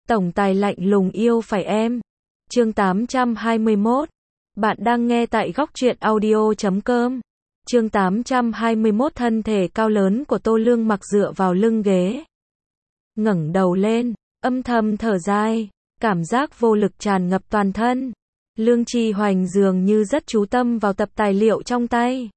Tổng tài lạnh lùng yêu phải em. Chương 821. Bạn đang nghe tại góc truyện audio.com. Chương 821. Thân thể cao lớn của Tô Lương Mặc dựa vào lưng ghế, ngẩng đầu lên, âm thầm thở dài, cảm giác vô lực tràn ngập toàn thân. Lương Tri Hoành dường như rất chú tâm vào tập tài liệu trong tay.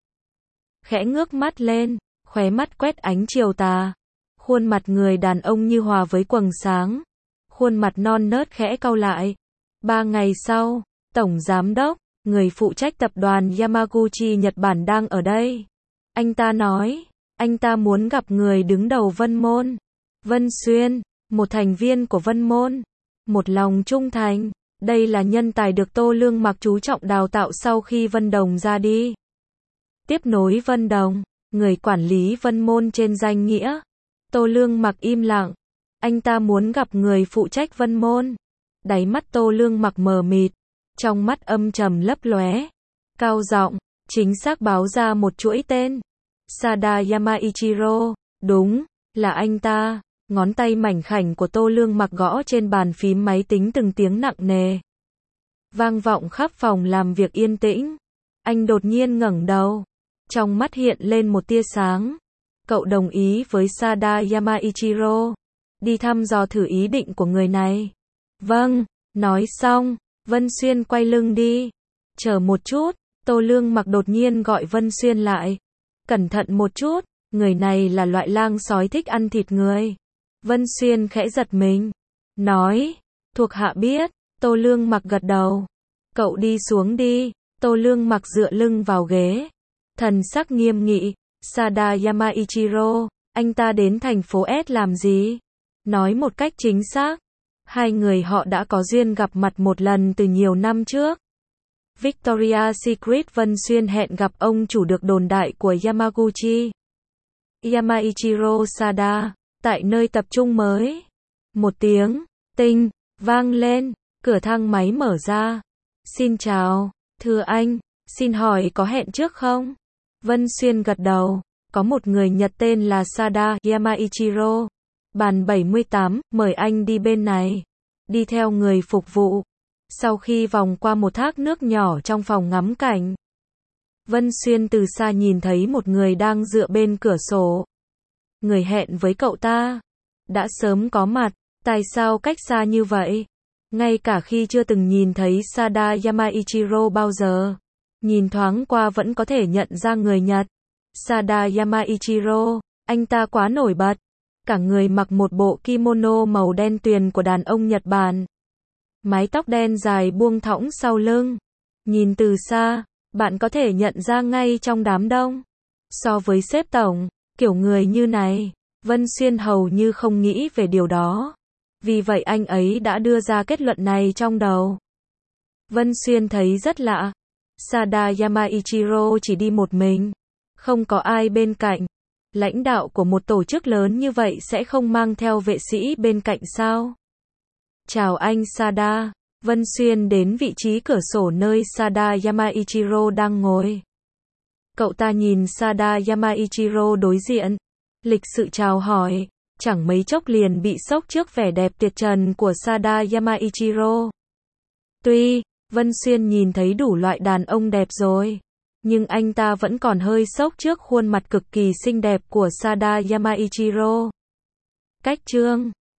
Khẽ ngước mắt lên, khóe mắt quét ánh chiều tà. Khuôn mặt người đàn ông như hòa với quầng sáng. Khuôn mặt non nớt khẽ cau lại. 3 ngày sau, Tổng Giám đốc, người phụ trách tập đoàn Yamaguchi Nhật Bản đang ở đây. Anh ta nói, anh ta muốn gặp người đứng đầu Vân Môn. Vân Xuyên, một thành viên của Vân Môn. Một lòng trung thành. Đây là nhân tài được Tô Lương Mặc chú trọng đào tạo sau khi Vân Đồng ra đi. Tiếp nối Vân Đồng, người quản lý Vân Môn trên danh nghĩa. Tô Lương Mặc im lặng. Anh ta muốn gặp người phụ trách Vân Môn. Đáy mắt Tô Lương Mặc mờ mịt, trong mắt âm trầm lấp lóe, cao giọng, chính xác báo ra một chuỗi tên. Sada Yamaichiro, đúng, là anh ta. Ngón tay mảnh khảnh của Tô Lương Mặc gõ trên bàn phím máy tính từng tiếng nặng nề, vang vọng khắp phòng làm việc yên tĩnh. Anh đột nhiên ngẩng đầu, trong mắt hiện lên một tia sáng. Cậu đồng ý với Sada Yamaichiro đi thăm dò thử ý định của người này. Vâng, nói xong, Vân Xuyên quay lưng đi. Chờ một chút, Tô Lương Mặc đột nhiên gọi Vân Xuyên lại. Cẩn thận một chút, người này là loại lang sói thích ăn thịt người. Vân Xuyên khẽ giật mình, nói, thuộc hạ biết. Tô Lương Mặc gật đầu. Cậu đi xuống đi. Tô Lương Mặc dựa lưng vào ghế, thần sắc nghiêm nghị. Sada Yamaichiro, anh ta đến thành phố S làm gì? Nói một cách chính xác, hai người họ đã có duyên gặp mặt một lần từ nhiều năm trước. Victoria's Secret. Vân Xuyên hẹn gặp ông chủ được đồn đại của Yamaguchi, Yamaichiro Sada, tại nơi tập trung mới. Một tiếng tinh vang lên, cửa thang máy mở ra. Xin chào, thưa anh, xin hỏi có hẹn trước không? Vân Xuyên gật đầu, có một người Nhật tên là Sada Yamaichiro. Bàn 78, mời anh đi bên này. Đi theo người phục vụ. Sau khi vòng qua một thác nước nhỏ trong phòng ngắm cảnh, Vân Xuyên từ xa nhìn thấy một người đang dựa bên cửa sổ. Người hẹn với cậu ta đã sớm có mặt, tại sao cách xa như vậy? Ngay cả khi chưa từng nhìn thấy Sada Yamaichiro bao giờ, nhìn thoáng qua vẫn có thể nhận ra người Nhật. Sada Yamaichiro, anh ta quá nổi bật. Cả người mặc một bộ kimono màu đen tuyền của đàn ông Nhật Bản. Mái tóc đen dài buông thõng sau lưng. Nhìn từ xa, bạn có thể nhận ra ngay trong đám đông. So với sếp tổng, kiểu người như này, Vân Xuyên hầu như không nghĩ về điều đó. Vì vậy anh ấy đã đưa ra kết luận này trong đầu. Vân Xuyên thấy rất lạ. Sada Yamaichiro chỉ đi một mình, không có ai bên cạnh. Lãnh đạo của một tổ chức lớn như vậy sẽ không mang theo vệ sĩ bên cạnh sao? Chào anh Sada. Vân Xuyên đến vị trí cửa sổ nơi Sada Yamaichiro đang ngồi. Cậu ta nhìn Sada Yamaichiro đối diện, lịch sự chào hỏi, chẳng mấy chốc liền bị sốc trước vẻ đẹp tuyệt trần của Sada Yamaichiro. Tuy Vân Xuyên nhìn thấy đủ loại đàn ông đẹp rồi, nhưng anh ta vẫn còn hơi sốc trước khuôn mặt cực kỳ xinh đẹp của Sada Yamaichiro. Cách chương